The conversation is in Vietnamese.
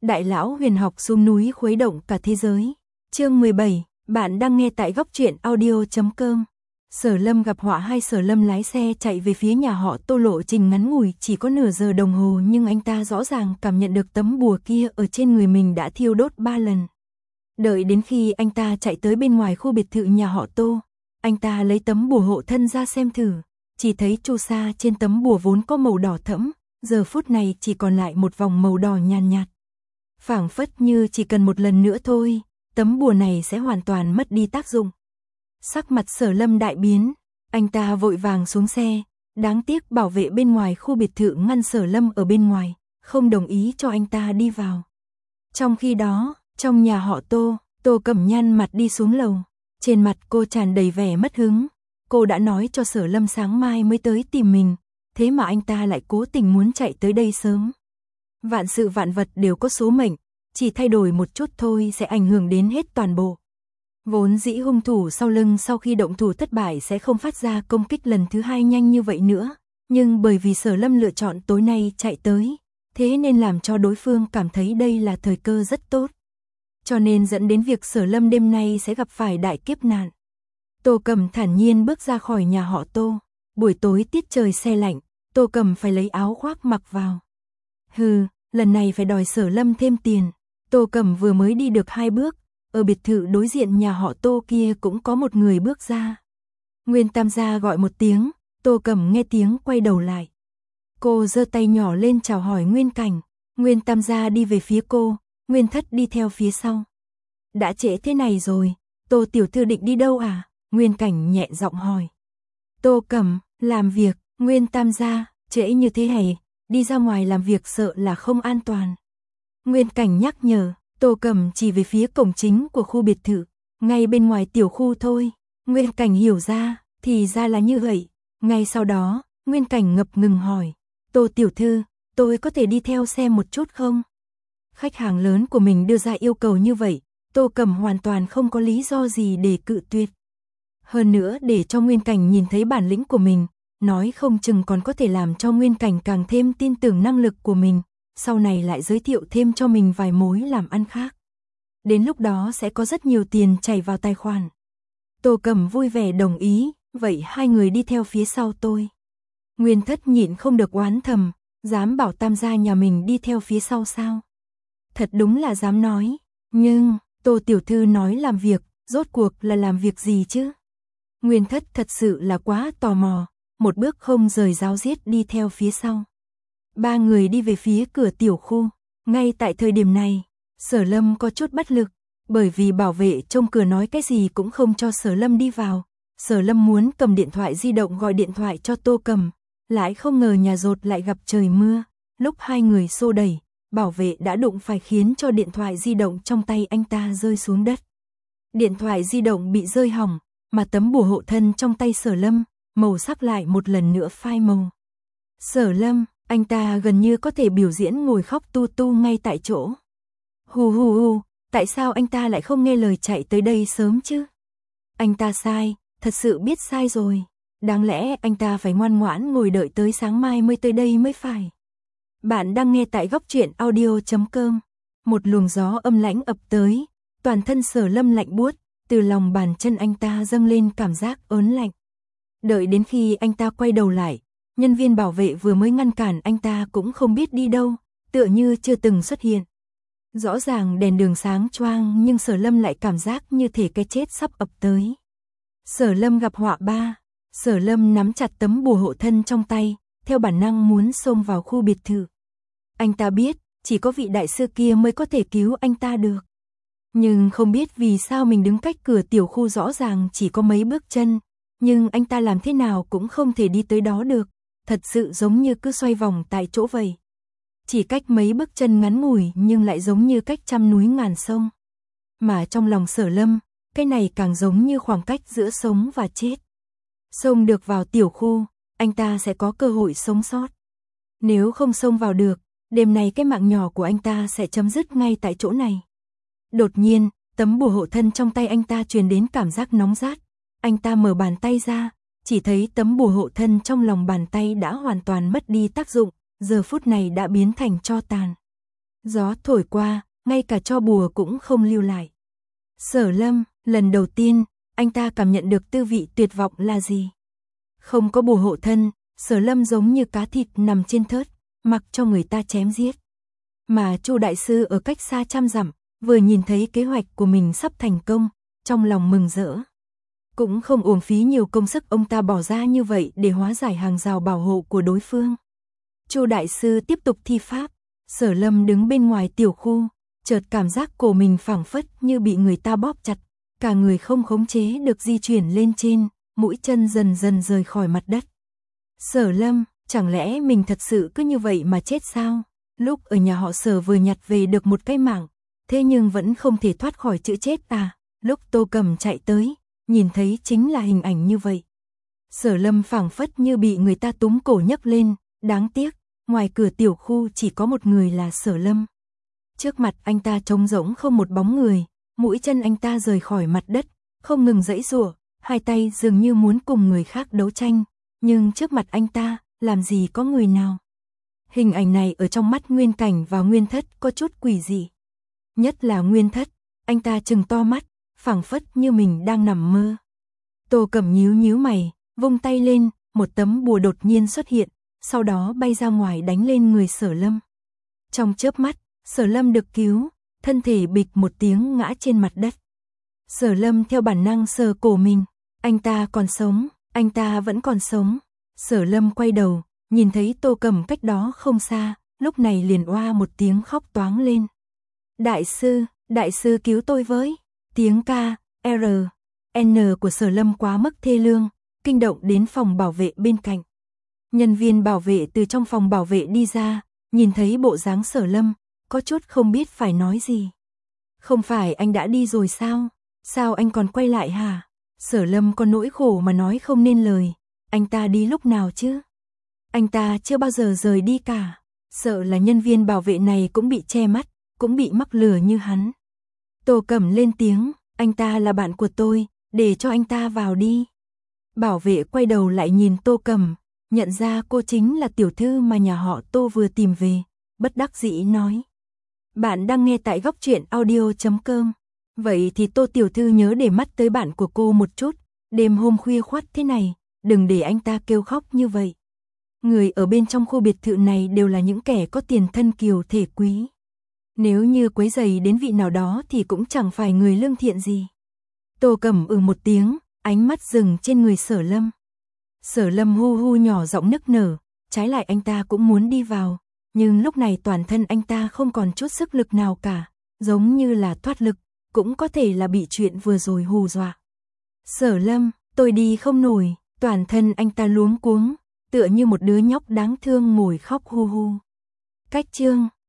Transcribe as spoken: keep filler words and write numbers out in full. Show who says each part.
Speaker 1: Đại lão huyền học xuống núi khuấy động cả thế giới. Chương mười bảy, bạn đang nghe tại góc truyện audio chấm com. Sở Lâm gặp họa. Hai Sở Lâm lái xe chạy về phía nhà họ Tô, lộ trình ngắn ngủi chỉ có nửa giờ đồng hồ, nhưng anh ta rõ ràng cảm nhận được tấm bùa kia ở trên người mình đã thiêu đốt ba lần. Đợi đến khi anh ta chạy tới bên ngoài khu biệt thự nhà họ Tô, anh ta lấy tấm bùa hộ thân ra xem thử, chỉ thấy chu sa trên tấm bùa vốn có màu đỏ thẫm, giờ phút này chỉ còn lại một vòng màu đỏ nhàn nhạt, nhạt. Phảng phất như chỉ cần một lần nữa thôi, tấm bùa này sẽ hoàn toàn mất đi tác dụng. Sắc mặt Sở Lâm đại biến, anh ta vội vàng xuống xe, đáng tiếc bảo vệ bên ngoài khu biệt thự ngăn Sở Lâm ở bên ngoài, không đồng ý cho anh ta đi vào. Trong khi đó, trong nhà họ Tô, Tô Cẩm nhăn mặt đi xuống lầu, trên mặt cô tràn đầy vẻ mất hứng. Cô đã nói cho Sở Lâm sáng mai mới tới tìm mình, thế mà anh ta lại cố tình muốn chạy tới đây sớm. Vạn sự vạn vật đều có số mệnh, chỉ thay đổi một chút thôi sẽ ảnh hưởng đến hết toàn bộ. Vốn dĩ hung thủ sau lưng sau khi động thủ thất bại sẽ không phát ra công kích lần thứ hai nhanh như vậy nữa, nhưng bởi vì Sở Lâm lựa chọn tối nay chạy tới, thế nên làm cho đối phương cảm thấy đây là thời cơ rất tốt. Cho nên dẫn đến việc Sở Lâm đêm nay sẽ gặp phải đại kiếp nạn. Tô Cẩm thản nhiên bước ra khỏi nhà họ Tô. Buổi tối tiết trời se lạnh, Tô Cẩm phải lấy áo khoác mặc vào. Hừ, lần này phải đòi Sở Lâm thêm tiền. Tô Cẩm vừa mới đi được hai bước, ở biệt thự đối diện nhà họ Tô kia cũng có một người bước ra. Nguyên Tam gia gọi một tiếng, Tô Cẩm nghe tiếng quay đầu lại. Cô giơ tay nhỏ lên chào hỏi Nguyên Cảnh. Nguyên Tam gia đi về phía cô, Nguyên Thất đi theo phía sau. Đã trễ thế này rồi, Tô tiểu thư định đi đâu à? Nguyên Cảnh nhẹ giọng hỏi. Tô Cẩm, làm việc. Nguyên Tam gia, trễ như thế này, đi ra ngoài làm việc sợ là không an toàn. Nguyên Cảnh nhắc nhở. Tô Cẩm chỉ về phía cổng chính của khu biệt thự, ngay bên ngoài tiểu khu thôi. Nguyên Cảnh hiểu ra, thì ra là như vậy. Ngay sau đó, Nguyên Cảnh ngập ngừng hỏi. Tô tiểu thư, tôi có thể đi theo xem một chút không? Khách hàng lớn của mình đưa ra yêu cầu như vậy, Tô Cẩm hoàn toàn không có lý do gì để cự tuyệt. Hơn nữa để cho Nguyên Cảnh nhìn thấy bản lĩnh của mình, nói không chừng còn có thể làm cho Nguyên Cảnh càng thêm tin tưởng năng lực của mình, sau này lại giới thiệu thêm cho mình vài mối làm ăn khác. Đến lúc đó sẽ có rất nhiều tiền chảy vào tài khoản. Tô Cẩm vui vẻ đồng ý, vậy hai người đi theo phía sau tôi. Nguyên Thất nhịn không được oán thầm, dám bảo Tam gia nhà mình đi theo phía sau sao? Thật đúng là dám nói, nhưng Tô tiểu thư nói làm việc, rốt cuộc là làm việc gì chứ? Nguyên Thất thật sự là quá tò mò, một bước không rời ráo riết đi theo phía sau. Ba người đi về phía cửa tiểu khu. Ngay tại thời điểm này, Sở Lâm có chút bất lực, bởi vì bảo vệ trông cửa nói cái gì cũng không cho Sở Lâm đi vào. Sở Lâm muốn cầm điện thoại di động gọi điện thoại cho Tô Cẩm, lại không ngờ nhà dột lại gặp trời mưa. Lúc hai người xô đẩy, bảo vệ đã đụng phải khiến cho điện thoại di động trong tay anh ta rơi xuống đất. Điện thoại di động bị rơi hỏng, mà tấm bùa hộ thân trong tay Sở Lâm, màu sắc lại một lần nữa phai màu. Sở Lâm, anh ta gần như có thể biểu diễn ngồi khóc tu tu ngay tại chỗ. Hù hù hù, tại sao anh ta lại không nghe lời chạy tới đây sớm chứ? Anh ta sai, thật sự biết sai rồi. Đáng lẽ anh ta phải ngoan ngoãn ngồi đợi tới sáng mai mới tới đây mới phải. Bạn đang nghe tại góc truyện audio chấm com. Một luồng gió âm lãnh ập tới, toàn thân Sở Lâm lạnh buốt, từ lòng bàn chân anh ta dâng lên cảm giác ớn lạnh. Đợi đến khi anh ta quay đầu lại, nhân viên bảo vệ vừa mới ngăn cản anh ta cũng không biết đi đâu, tựa như chưa từng xuất hiện. Rõ ràng đèn đường sáng choang nhưng Sở Lâm lại cảm giác như thể cái chết sắp ập tới. Sở Lâm gặp họa ba. Sở Lâm nắm chặt tấm bùa hộ thân trong tay, theo bản năng muốn xông vào khu biệt thự. Anh ta biết, chỉ có vị đại sư kia mới có thể cứu anh ta được. Nhưng không biết vì sao mình đứng cách cửa tiểu khu rõ ràng chỉ có mấy bước chân, nhưng anh ta làm thế nào cũng không thể đi tới đó được, thật sự giống như cứ xoay vòng tại chỗ vậy. Chỉ cách mấy bước chân ngắn ngủi nhưng lại giống như cách trăm núi ngàn sông. Mà trong lòng Sở Lâm, cái này càng giống như khoảng cách giữa sống và chết. Xông được vào tiểu khu, anh ta sẽ có cơ hội sống sót. Nếu không xông vào được, đêm nay cái mạng nhỏ của anh ta sẽ chấm dứt ngay tại chỗ này. Đột nhiên, tấm bùa hộ thân trong tay anh ta truyền đến cảm giác nóng rát. Anh ta mở bàn tay ra, chỉ thấy tấm bùa hộ thân trong lòng bàn tay đã hoàn toàn mất đi tác dụng, giờ phút này đã biến thành tro tàn. Gió thổi qua, ngay cả tro bùa cũng không lưu lại. Sở Lâm, lần đầu tiên, anh ta cảm nhận được tư vị tuyệt vọng là gì. Không có bùa hộ thân, Sở Lâm giống như cá thịt nằm trên thớt, mặc cho người ta chém giết. Mà Chu đại sư ở cách xa trăm dặm, vừa nhìn thấy kế hoạch của mình sắp thành công, trong lòng mừng rỡ. Cũng không uổng phí nhiều công sức ông ta bỏ ra như vậy để hóa giải hàng rào bảo hộ của đối phương. Chu đại sư tiếp tục thi pháp, Sở Lâm đứng bên ngoài tiểu khu, chợt cảm giác cổ mình phảng phất như bị người ta bóp chặt, cả người không khống chế được di chuyển lên trên, mũi chân dần dần rời khỏi mặt đất. Sở Lâm, chẳng lẽ mình thật sự cứ như vậy mà chết sao? Lúc ở nhà họ Sở vừa nhặt về được một cái mạng, thế nhưng vẫn không thể thoát khỏi chữ chết à? Lúc Tô Cầm chạy tới, nhìn thấy chính là hình ảnh như vậy. Sở Lâm phảng phất như bị người ta túm cổ nhấc lên, đáng tiếc, ngoài cửa tiểu khu chỉ có một người là Sở Lâm. Trước mặt anh ta trống rỗng không một bóng người, mũi chân anh ta rời khỏi mặt đất, không ngừng giãy giụa, hai tay dường như muốn cùng người khác đấu tranh, nhưng trước mặt anh ta, làm gì có người nào. Hình ảnh này ở trong mắt Nguyên Cảnh và Nguyên Thất có chút quỷ dị. Nhất là Nguyên Thất, anh ta trừng to mắt, phảng phất như mình đang nằm mơ. Tô Cẩm nhíu nhíu mày, vung tay lên, một tấm bùa đột nhiên xuất hiện, sau đó bay ra ngoài đánh lên người Sở Lâm. Trong chớp mắt, Sở Lâm được cứu, thân thể bịch một tiếng ngã trên mặt đất. Sở Lâm theo bản năng sờ cổ mình, anh ta còn sống, anh ta vẫn còn sống. Sở Lâm quay đầu, nhìn thấy Tô Cẩm cách đó không xa, lúc này liền oa một tiếng khóc toáng lên. Đại sư, đại sư cứu tôi với. Tiếng ca, R, N của Sở Lâm quá mức thê lương, kinh động đến phòng bảo vệ bên cạnh. Nhân viên bảo vệ từ trong phòng bảo vệ đi ra, nhìn thấy bộ dáng Sở Lâm, có chút không biết phải nói gì. Không phải anh đã đi rồi sao? Sao anh còn quay lại hả? Sở Lâm có nỗi khổ mà nói không nên lời. Anh ta đi lúc nào chứ? Anh ta chưa bao giờ rời đi cả. Sợ là nhân viên bảo vệ này cũng bị che mắt, cũng bị mắc lừa như hắn. Tô Cẩm lên tiếng, anh ta là bạn của tôi, để cho anh ta vào đi. Bảo vệ quay đầu lại nhìn Tô Cẩm, nhận ra cô chính là tiểu thư mà nhà họ Tô vừa tìm về, bất đắc dĩ nói. Bạn đang nghe tại góc truyện audio chấm com. Vậy thì Tô tiểu thư nhớ để mắt tới bạn của cô một chút, đêm hôm khuya khoắt thế này, đừng để anh ta kêu khóc như vậy. Người ở bên trong khu biệt thự này đều là những kẻ có tiền thân kiều thể quý. Nếu như quấy rầy đến vị nào đó thì cũng chẳng phải người lương thiện gì. Tô Cẩm ừ một tiếng, ánh mắt dừng trên người Sở Lâm. Sở Lâm hu hu nhỏ giọng nức nở, trái lại anh ta cũng muốn đi vào, nhưng lúc này toàn thân anh ta không còn chút sức lực nào cả, giống như là thoát lực, cũng có thể là bị chuyện vừa rồi hù dọa. Sở Lâm, tôi đi không nổi, toàn thân anh ta luống cuống, tựa như một đứa nhóc đáng thương ngồi khóc hu hu. Cách chương